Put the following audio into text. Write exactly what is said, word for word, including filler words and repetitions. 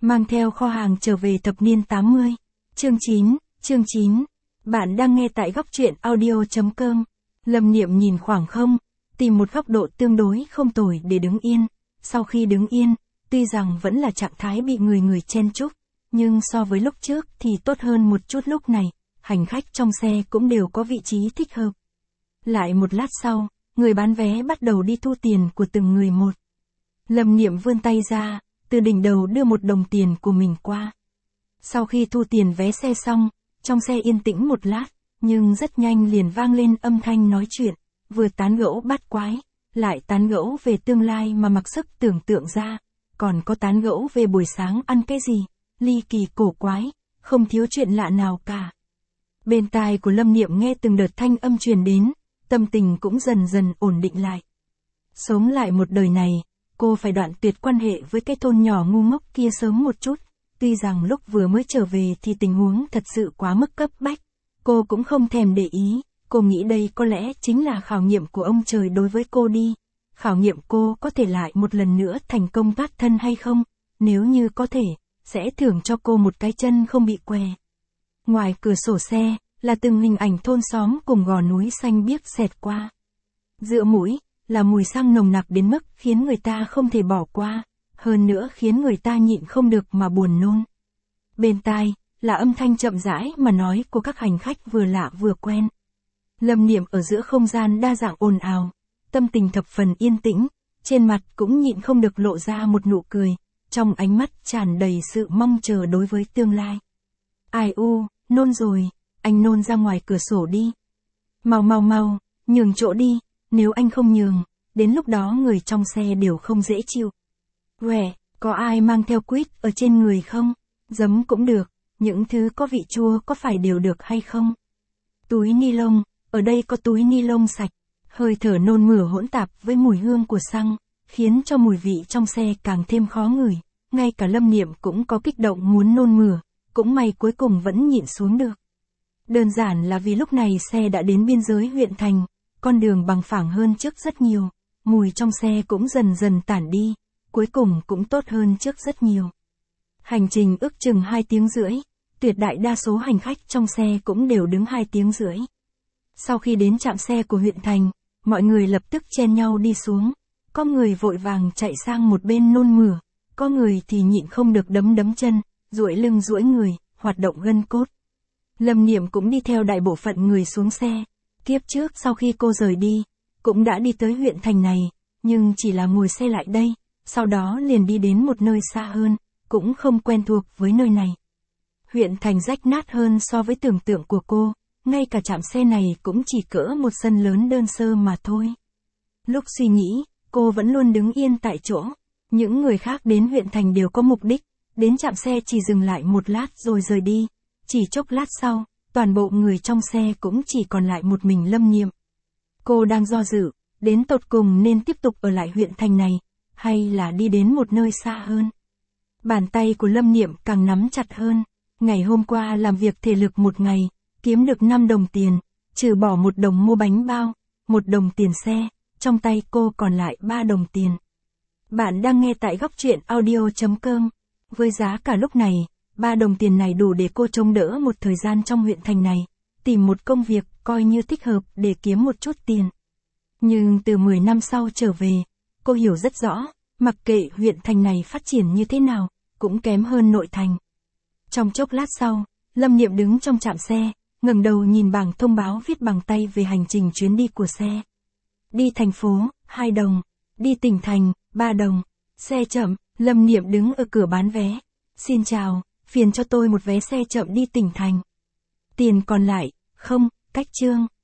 Mang theo kho hàng trở về thập niên tám mươi. Chương chín, chương chín. Bạn đang nghe tại góc truyện audio chấm com. Lâm Niệm nhìn khoảng không, tìm một góc độ tương đối không tồi để đứng yên. Sau khi đứng yên, tuy rằng vẫn là trạng thái bị người người chen chúc, nhưng so với lúc trước thì tốt hơn một chút. Lúc này, hành khách trong xe cũng đều có vị trí thích hợp. Lại một lát sau, người bán vé bắt đầu đi thu tiền của từng người một. Lâm Niệm vươn tay ra, từ đỉnh đầu đưa một đồng tiền của mình qua. Sau khi thu tiền vé xe xong, trong xe yên tĩnh một lát, nhưng rất nhanh liền vang lên âm thanh nói chuyện, vừa tán gẫu bát quái, lại tán gẫu về tương lai mà mặc sức tưởng tượng ra, còn có tán gẫu về buổi sáng ăn cái gì, ly kỳ cổ quái, không thiếu chuyện lạ nào cả. Bên tai của Lâm Niệm nghe từng đợt thanh âm truyền đến, tâm tình cũng dần dần ổn định lại. Sống lại một đời này, cô phải đoạn tuyệt quan hệ với cái thôn nhỏ ngu ngốc kia sớm một chút. Tuy rằng lúc vừa mới trở về thì tình huống thật sự quá mức cấp bách, cô cũng không thèm để ý, cô nghĩ đây có lẽ chính là khảo nghiệm của ông trời đối với cô đi. Khảo nghiệm cô có thể lại một lần nữa thành công thoát thân hay không, nếu như có thể, sẽ thưởng cho cô một cái chân không bị què. Ngoài cửa sổ xe, là từng hình ảnh thôn xóm cùng gò núi xanh biếc xẹt qua. Giữa mũi, là mùi xăng nồng nặc đến mức khiến người ta không thể bỏ qua, hơn nữa khiến người ta nhịn không được mà buồn nôn. Bên tai, là âm thanh chậm rãi mà nói của các hành khách vừa lạ vừa quen. Lâm Niệm ở giữa không gian đa dạng ồn ào, tâm tình thập phần yên tĩnh, trên mặt cũng nhịn không được lộ ra một nụ cười, trong ánh mắt tràn đầy sự mong chờ đối với tương lai. Ai u, nôn rồi, anh nôn ra ngoài cửa sổ đi. Mau mau mau, nhường chỗ đi, nếu anh không nhường, đến lúc đó người trong xe đều không dễ chịu. Quẻ, có ai mang theo quýt ở trên người không? Giấm cũng được, những thứ có vị chua có phải đều được hay không? Túi ni lông, ở đây có túi ni lông sạch. Hơi thở nôn mửa hỗn tạp với mùi hương của xăng, khiến cho mùi vị trong xe càng thêm khó ngửi. Ngay cả Lâm Niệm cũng có kích động muốn nôn mửa, cũng may cuối cùng vẫn nhịn xuống được. Đơn giản là vì lúc này xe đã đến biên giới huyện thành, con đường bằng phẳng hơn trước rất nhiều, mùi trong xe cũng dần dần tản đi, cuối cùng cũng tốt hơn trước rất nhiều. Hành trình ước chừng hai tiếng rưỡi, tuyệt đại đa số hành khách trong xe cũng đều đứng hai tiếng rưỡi. Sau khi đến trạm xe của huyện thành, mọi người lập tức chen nhau đi xuống, có người vội vàng chạy sang một bên nôn mửa, có người thì nhịn không được đấm đấm chân, duỗi lưng duỗi người, hoạt động gân cốt. Lâm Niệm cũng đi theo đại bộ phận người xuống xe. Kiếp trước sau khi cô rời đi, cũng đã đi tới huyện thành này, nhưng chỉ là ngồi xe lại đây, sau đó liền đi đến một nơi xa hơn, cũng không quen thuộc với nơi này. Huyện thành rách nát hơn so với tưởng tượng của cô, ngay cả trạm xe này cũng chỉ cỡ một sân lớn đơn sơ mà thôi. Lúc suy nghĩ, cô vẫn luôn đứng yên tại chỗ. Những người khác đến huyện thành đều có mục đích, đến trạm xe chỉ dừng lại một lát rồi rời đi. Chỉ chốc lát sau, toàn bộ người trong xe cũng chỉ còn lại một mình Lâm Niệm. Cô đang do dự, đến tột cùng nên tiếp tục ở lại huyện thành này, hay là đi đến một nơi xa hơn. Bàn tay của Lâm Niệm càng nắm chặt hơn. Ngày hôm qua làm việc thể lực một ngày, kiếm được năm đồng tiền, trừ bỏ một đồng mua bánh bao, một đồng tiền xe, trong tay cô còn lại ba đồng tiền. Bạn đang nghe tại góc truyện audio chấm com. Với giá cả lúc này, ba đồng tiền này đủ để cô chống đỡ một thời gian trong huyện thành này, tìm một công việc coi như thích hợp để kiếm một chút tiền. Nhưng từ mười năm sau trở về, cô hiểu rất rõ, mặc kệ huyện thành này phát triển như thế nào, cũng kém hơn nội thành. Trong chốc lát sau, Lâm Niệm đứng trong trạm xe, ngẩng đầu nhìn bảng thông báo viết bằng tay về hành trình chuyến đi của xe. Đi thành phố, hai đồng. Đi tỉnh thành, ba đồng. Xe chậm, Lâm Niệm đứng ở cửa bán vé. Xin chào, phiền cho tôi một vé xe chậm đi tỉnh thành. Tiền còn lại, không, cách chương.